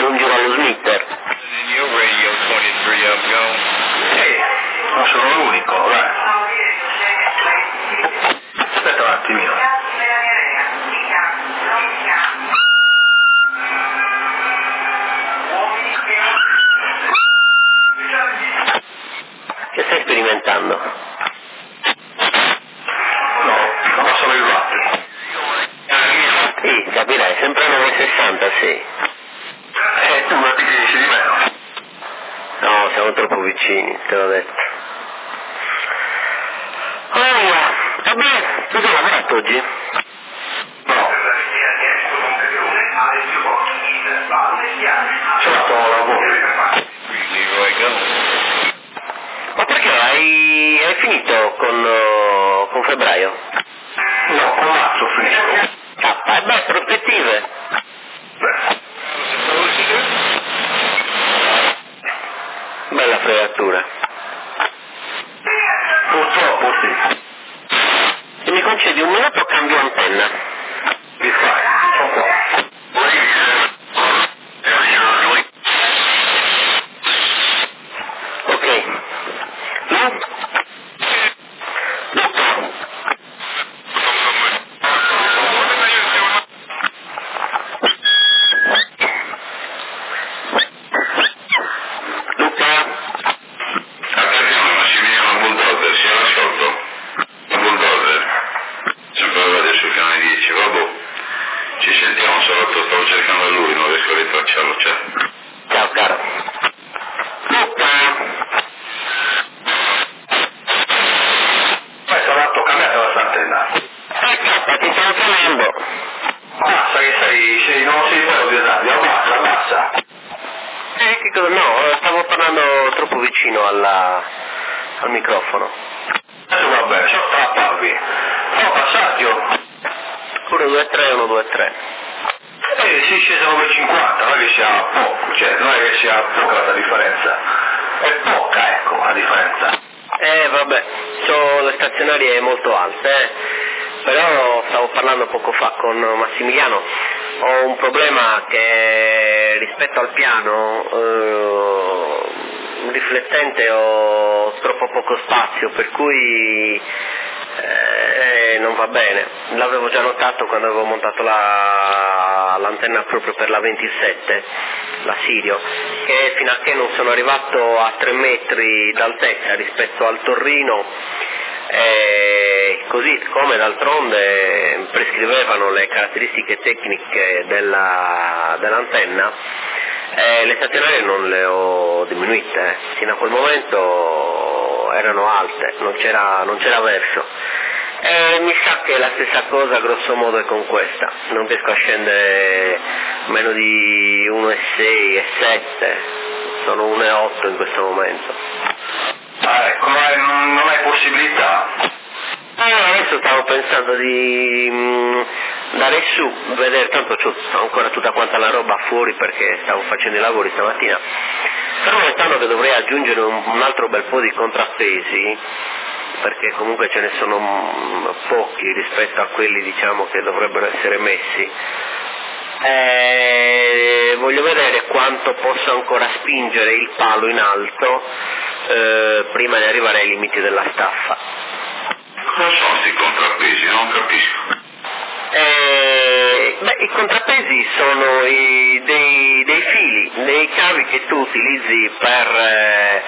un giro allo Smitter. Sì, non sono l'unico, dai. Aspetta un attimino. Che stai sperimentando? No, non sono il watt. Sì, capirai, sempre 9,60, sì. Tu ma ti dici di meno. No, siamo troppo vicini, te l'ho detto. Allora, vabbè, tu hai lavorato oggi? No. C'è fatto lavoro. Ma perché hai finito con febbraio? No, con marzo ho finito. Ah, beh, prospettive. Beh. Bella fregatura. Purtroppo sì. Se mi concedi un minuto cambio antenna. Che fai? Sono qua. Ok. Lu? Luca? Luca? Attenzione, Massimiliano Bulldozer, si è ascolto. Bulldozer. Sempre la radio sul canale 10, vabbè. Ci sentiamo, Salotto, stavo cercando lui, non riesco a ritracciarlo, ciao. Ciao caro. Luca? Poi Salotto, cambiate la antenna. Aspetta, ti stavo chiamando. Basta che sei non sei vero di radio, basta. Che cosa? No, stavo parlando troppo vicino al microfono. Adesso va bene, sono strappavi. Fa un passaggio. 1, 2, 3, 1, 2, 3. Si scese 9,50, non è che sia poco, cioè non è che sia poca la differenza. È poca, ecco, la differenza. Vabbè, ho le stazionarie molto alte, però stavo parlando poco fa con Massimiliano, ho un problema che rispetto al piano, un riflettente ho troppo poco spazio, per cui non va bene. L'avevo già notato quando avevo montato l'antenna proprio per la 27, la Sirio, che fino a che non sono arrivato a 3 metri d'altezza rispetto al torrino, così come d'altronde prescrivevano le caratteristiche tecniche dell'antenna, le stazionarie non le ho diminuite, fino a quel momento erano alte, non c'era verso. Mi sa che la stessa cosa grosso modo è con questa, non riesco a scendere meno di 1,6 e 7, sono 1,8 in questo momento. Ecco, non hai possibilità? Adesso stavo pensando di andare su, vedere, tanto c'ho ancora tutta quanta la roba fuori perché stavo facendo i lavori stamattina, però pensando che dovrei aggiungere un altro bel po' di contrappesi, perché comunque ce ne sono pochi rispetto a quelli, diciamo, che dovrebbero essere messi. Voglio vedere quanto posso ancora spingere il palo in alto prima di arrivare ai limiti della staffa. Cosa sono questi contrappesi? Non capisco. I contrappesi sono dei fili, dei cavi che tu utilizzi per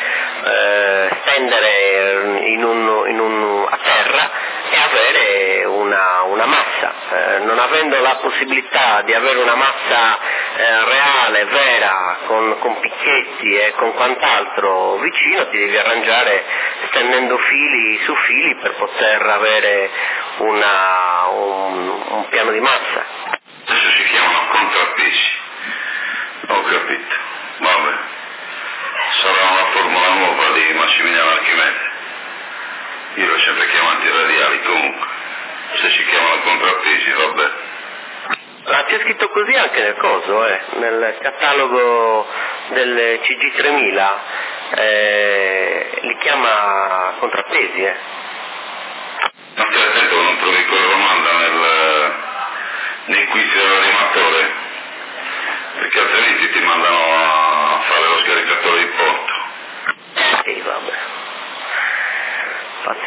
stendere a terra e avere una massa. Non avendo la possibilità di avere una massa reale, vera, con picchetti e con quant'altro vicino, ti devi arrangiare stendendo fili su fili per poter avere un piano di massa. Adesso si chiamano contrappesi. Ho capito. Vabbè. Sarà una formula nuova di Massimiliano Archimede. Io l'ho sempre chiamati radiali comunque. Se si chiamano contrappesi, vabbè. C'è scritto così anche nel coso, nel catalogo del CG3000, li chiama contrappesi, Ma stai attento che non trovi quella domanda nei quiz dell'animatore, perché altrimenti ti mandano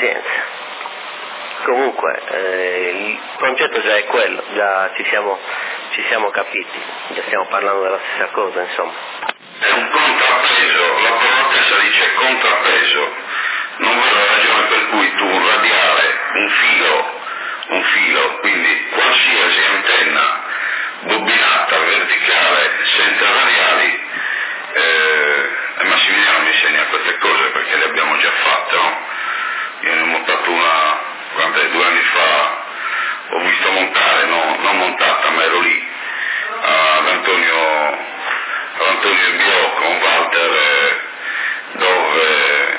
pazienza. Comunque il concetto già è quello, già ci siamo capiti, già stiamo parlando della stessa cosa, insomma. È un contrappeso, la provocatezza dice contrappeso, non vedo la ragione per cui tu un radiale, un filo, quindi qualsiasi antenna bobinata, verticale, senza radiali, e Massimiliano mi insegna queste cose perché le abbiamo già fatte, no? Io ne ho montato una, 2 anni fa, ho visto montare, non montata, ma ero lì, ad Antonio Bio con Walter, dove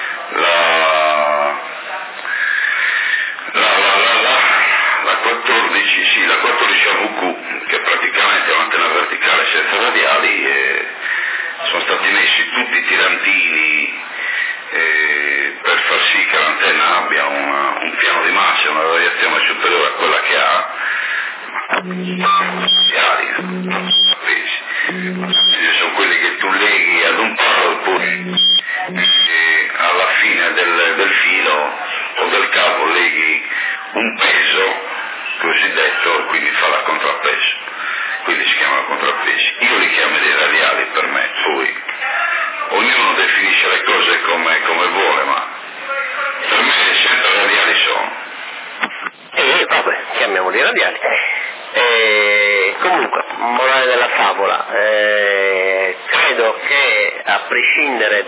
la 14, sì, la 14 AVQ, che praticamente è un'antenna verticale senza radiali, e sono stati messi tutti i tirantini per far sì che l'antenna abbia un piano di massa, una variazione superiore a quella che ha, sono quelli che tu leghi ad un palo e poi alla fine del filo o del cavo leghi un peso cosiddetto e quindi fa la contrappeso, quindi si chiamano contrappesi. Io li chiamo dei radiali per me, poi ognuno definisce le cose come vuole, ma per me sempre radiali sono. Vabbè, chiamiamoli radiali. Comunque, morale della favola, credo che a prescindere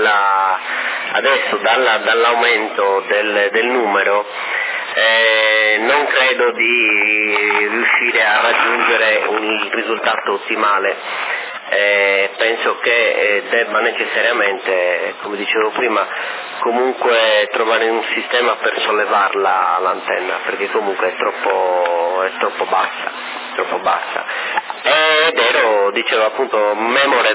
dall'aumento del numero, non credo di riuscire a raggiungere un risultato ottimale. Penso che debba necessariamente, come dicevo prima, comunque trovare un sistema per sollevarla l'antenna, perché comunque è troppo bassa. Ed ero, dicevo appunto, memore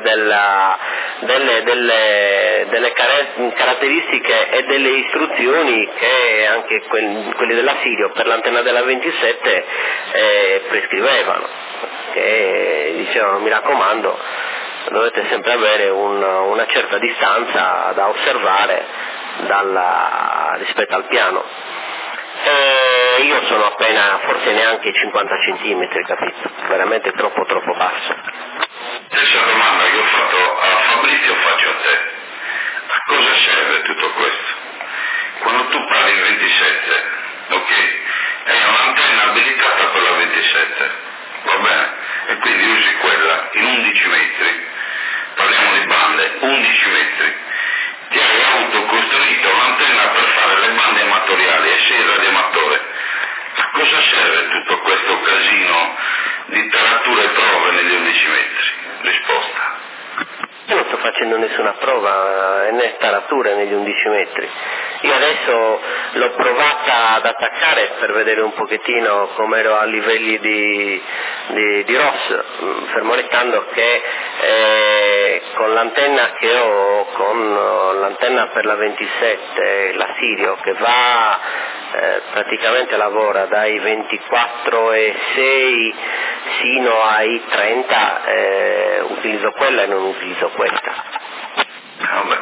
delle caratteristiche e delle istruzioni che anche quelli della Sirio per l'antenna della 27 prescrivevano, che dicevano: mi raccomando, dovete sempre avere una certa distanza da osservare rispetto al piano. Io sono appena, forse neanche 50 centimetri, capito? Veramente troppo basso. Stessa domanda che ho fatto a Fabrizio faccio a te. A cosa serve tutto questo? Quando tu parli in 27, ok? È un'antenna abilitata per la 27, va bene? E quindi usi quella in 11 metri, parliamo di bande, 11 metri. Ti hai autocostruito un'antenna per fare le bande amatoriali e sei il radioamatore. A cosa serve tutto questo casino di tarature e prove negli 11 metri? Risposta. Io non sto facendo nessuna prova né tarature negli 11 metri. Io adesso l'ho provata ad attaccare per vedere un pochettino come ero a livelli di ROS, fermo restando che con l'antenna che ho, con l'antenna per la 27, la Sirio, che va praticamente lavora dai 24,6 sino ai 30, utilizzo quella e non utilizzo questa. Vabbè.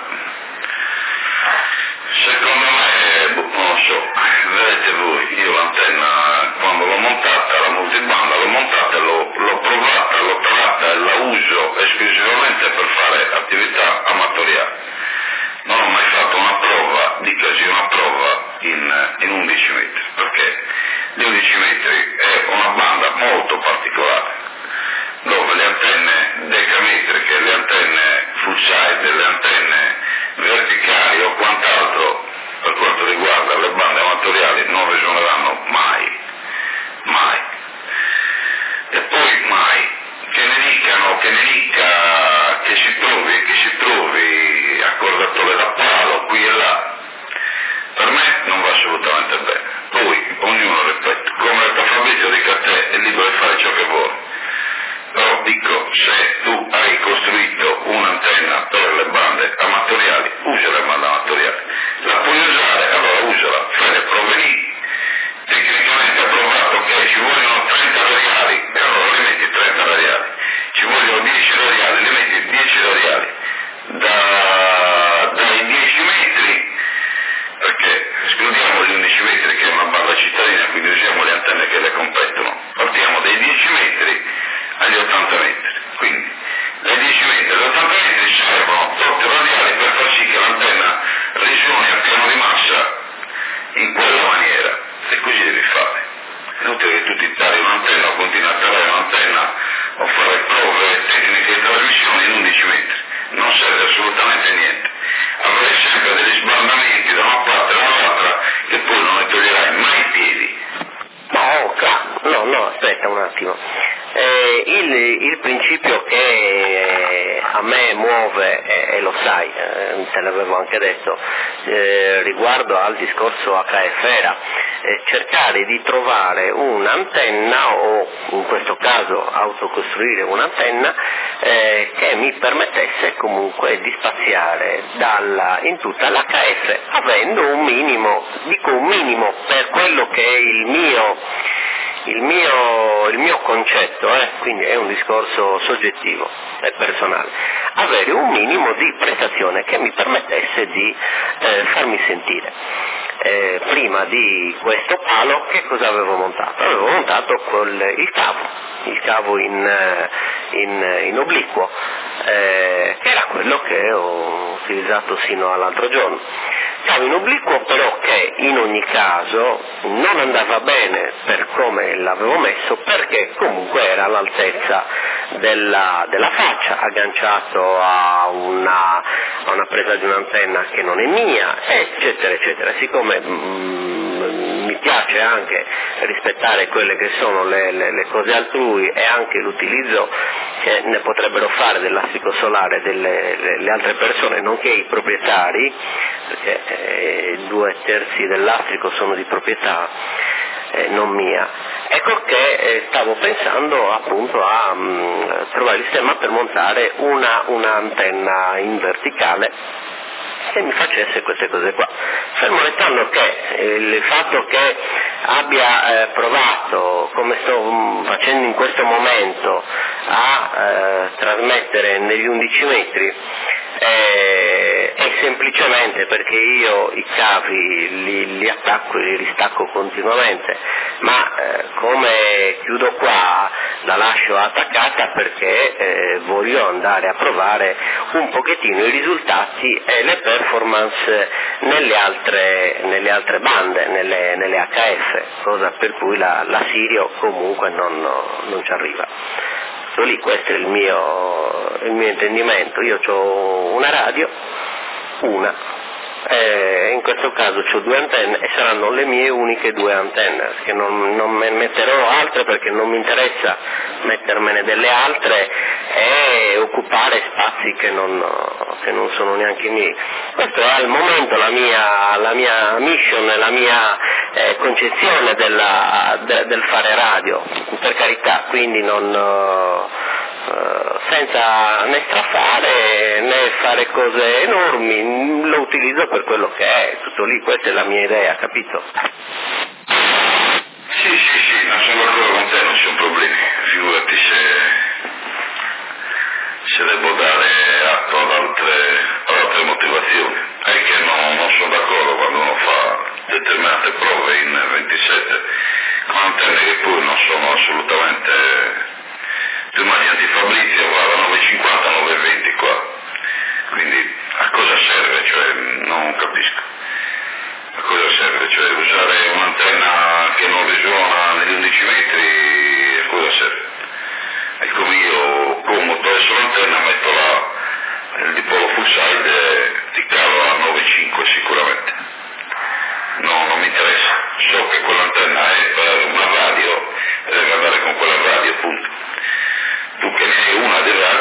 Secondo me, non so, vedete voi, io l'antenna quando l'ho montata, la multibanda l'ho montata, l'ho provata, l'ho tratta e la uso esclusivamente per fare attività amatoriali. Non ho mai fatto una prova, dicasi una prova in 11 metri, perché gli 11 metri è una banda molto particolare, dove le antenne decametriche, le antenne full side, le antenne verticali o quant'altro per quanto riguarda le bande amatoriali non risuoneranno mai. E poi mai che ne dicano, che si trovi accordatore da palo qui e là, per me non va assolutamente bene. Poi ognuno, ripeto, come ha detto Fabrizio, dica a te, è libero di fare ciò che vuole. Però dico, se tu hai costruito un'antenna per le bande amatoriali, usa le bande amatoriali. La puoi usare, allora usala, fai le prove lì. Tecnicamente è provato che ci vogliono 30 radiali, e allora li metti 30 radiali. Ci vogliono 10 radiali, li metti 10 radiali. Dai 10 metri, perché quindi usiamo le antenne che le competono. Partiamo dai 10 metri agli 80 metri, quindi dai 10 metri agli 80 metri servono torte radiali per far sì che l'antenna risuoni a piano di massa in quella maniera, e così devi fare. È inutile che tu ti tagli un'antenna o continui a tagliare un'antenna o fare prove tecniche di trasmissione in 11 metri, non serve assolutamente niente. Avrai sempre degli sbandamenti da una parte e dall'altra che poi non ne toglierai mai i piedi. No, aspetta un attimo. Il principio che a me muove, e lo sai, te l'avevo anche detto, riguardo al discorso HF era cercare di trovare un'antenna, o in questo caso autocostruire un'antenna che mi permettesse comunque di spaziare in tutta l'HF avendo un minimo per quello che è il mio concetto, quindi è un discorso soggettivo e personale, avere un minimo di prestazione che mi permettesse di farmi sentire. Prima di questo palo che cosa avevo montato? Avevo montato il cavo in obliquo, che era quello che ho utilizzato sino all'altro giorno. Cavo in obliquo però che in ogni caso non andava bene per come l'avevo messo, perché comunque era all'altezza della faccia, agganciato a una presa di un'antenna che non è mia, eccetera eccetera. Siccome mi piace anche rispettare quelle che sono le cose altrui e anche l'utilizzo che ne potrebbero fare del lastrico solare le altre persone, nonché i proprietari, perché 2/3 del lastrico sono di proprietà non mia. Ecco che stavo pensando appunto a trovare il sistema per montare una antenna in verticale che mi facesse queste cose qua. Fermo restando che il fatto che abbia provato, come sto facendo in questo momento, a trasmettere negli 11 metri, è semplicemente perché io i cavi li attacco e li ristacco continuamente, ma come chiudo qua la lascio attaccata perché voglio andare a provare un pochettino i risultati e le performance nelle altre bande, nelle HF, cosa per cui la Sirio comunque non ci arriva. Lì questo è il mio intendimento. Io ho una radio, in questo caso ho 2 antenne e saranno le mie uniche 2 antenne, perché non me ne metterò altre, perché non mi interessa mettermene delle altre e occupare spazi che non sono neanche miei. Questo è al momento la mia mission, la mia concezione del fare radio, per carità, quindi senza né strafare né fare cose enormi, lo utilizzo per quello che è, tutto lì, questa è la mia idea, capito? Sì, ma sono d'accordo con te, non ci sono problemi, figurati se devo dare atto ad altre motivazioni. È che non sono d'accordo quando uno fa determinate prove in 27 con antenne che poi non sono assolutamente. Tu immaginati Fabrizio, guarda, 9,50, 9,20 qua, quindi a cosa serve? Cioè, non capisco. A cosa serve? Cioè, usare un'antenna che non risuona negli 11 metri, a cosa serve? È come io comodo adesso l'antenna, metto il dipolo full side, ti calo a 9,5 sicuramente. No, non mi interessa. So che quell'antenna è per una radio e deve andare con quella radio, punto. Tu che ne hai una di radio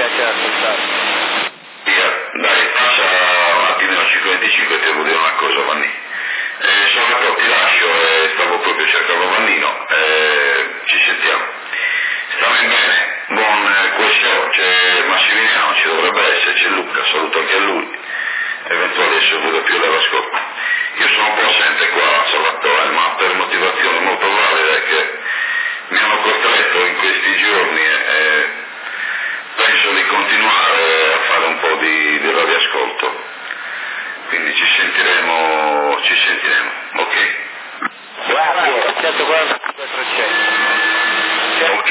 piace ascoltare. Dai, passa un attimino 5:25 e ti devo dire una cosa, Vanni. Salvatore, ti lascio, stavo proprio cercando Vannino, ci sentiamo. Stammi bene, buon questo, c'è Massimiliano, ci dovrebbe essere, c'è Luca, saluto anche a lui, eventuale adesso vedo più dall'ascolto. Io sono un po' assente qua, Salvatore, ma per motivazioni molto valide che mi hanno costretto in questi giorni e penso di continuare a fare un po' di radioascolto, quindi ci sentiremo, ok? Grazie, 140 Ok.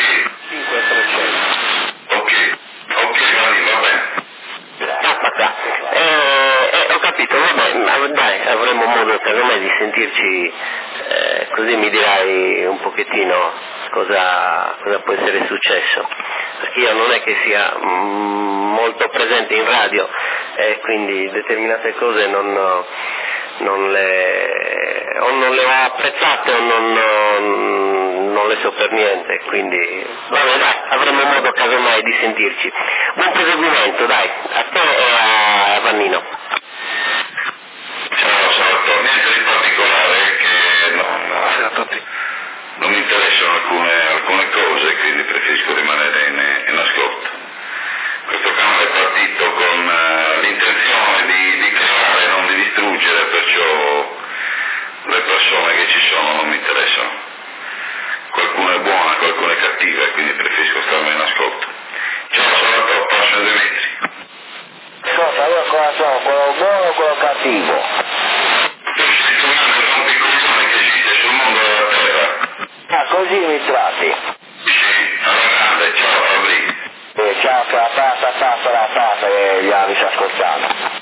500. Ok, Vanni, va bene. Aspetta, ho capito, vabbè, dai, avremo modo secondo me di sentirci, così mi dirai un pochettino cosa può essere successo, perché io non è che sia molto presente in radio e quindi determinate cose non le ho apprezzate o non le so per niente, quindi vabbè dai, avremo modo casomai di sentirci. Buon proseguimento, dai, a te e a Vannino. Ciao Salvatore, niente di particolare che non mi interessano alcune cose, quindi preferisco rimanere in ascolto. Questo canale è partito con l'intenzione di creare, non di distruggere, perciò le persone che ci sono non mi interessano. Qualcuno è buona, qualcuno è cattiva, quindi preferisco starmi in ascolto. Ciao Salvatore, passo 2 metri. Ascolta, io cosa sono, quello buono o quello cattivo? Tu sei un grande rompicoglione che esiste sul mondo della terra. Ah, così mi tratti? Sì, alla grande, ciao Fabrizio. Ciao, passa, che gli avevi ascoltato.